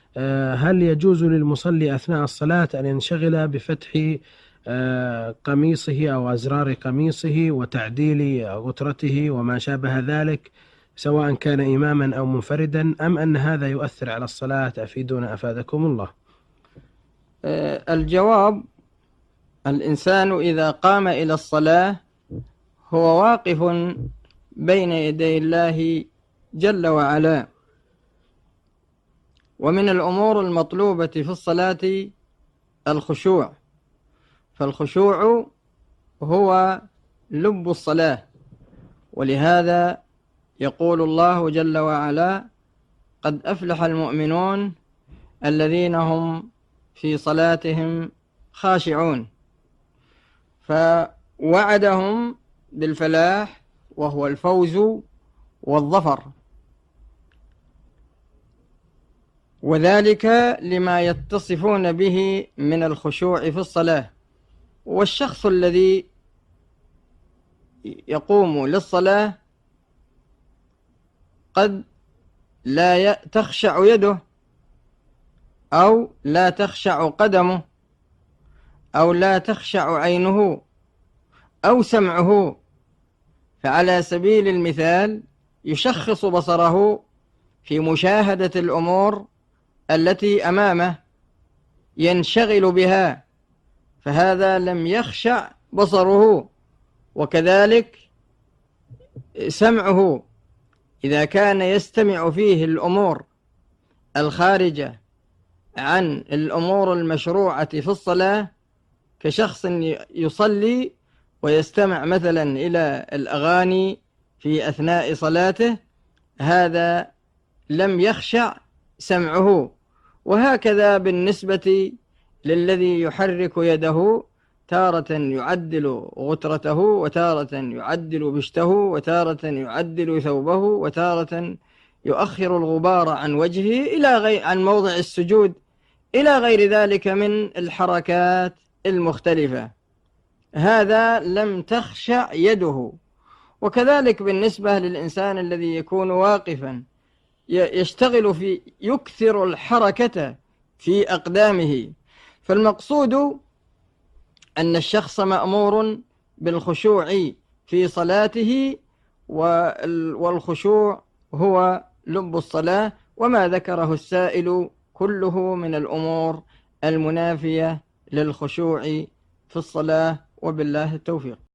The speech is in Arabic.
هل يجوز للمصلي أثناء الصلاة أن ينشغل بفتح قميصه أو أزرار قميصه وتعديل غترته وما شابه ذلك، سواء كان إماما أو منفردا، أم أن هذا يؤثر على الصلاة؟ أفيدونا أفادكم الله. الجواب: الإنسان إذا قام إلى الصلاة هو واقف بين يدي الله جل وعلا، ومن الأمور المطلوبة في الصلاة الخشوع، فالخشوع هو لب الصلاة. ولهذا يقول الله جل وعلا: قد أفلح المؤمنون الذين هم في صلاتهم خاشعون، فوعدهم بالفلاح وهو الفوز والظفر، وذلك لما يتصفون به من الخشوع في الصلاة. والشخص الذي يقوم للصلاة قد لا تخشع يده، أو لا تخشع قدمه، أو لا تخشع عينه أو سمعه، فعلى سبيل المثال يشخص بصره في مشاهدة الأمور التي أمامه، ينشغل بها، فهذا لم يخشع بصره. وكذلك سمعه، إذا كان يستمع فيه الأمور الخارجة عن الأمور المشروعة في الصلاة، كشخص يصلي ويستمع مثلا إلى الأغاني في أثناء صلاته، هذا لم يخشع سمعه. وهكذا بالنسبة للذي يحرك يده، تارة يعدل غترته، وتارة يعدل بشته، وتارة يعدل ثوبه، وتارة يؤخر الغبار عن وجهه عن موضع السجود، إلى غير ذلك من الحركات المختلفة، هذا لم تخشع يده. وكذلك بالنسبة للإنسان الذي يكون واقفا يشتغل يكثر الحركة في أقدامه، فالمقصود أن الشخص مأمور بالخشوع في صلاته، والخشوع هو لب الصلاة، وما ذكره السائل كله من الأمور المنافية للخشوع في الصلاة، وبالله التوفيق.